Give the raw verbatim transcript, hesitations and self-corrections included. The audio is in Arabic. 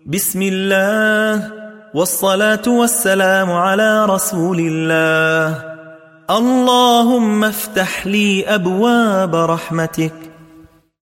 بسم الله والصلاة والسلام على رسول الله. اللهم افتح لي أبواب رحمتك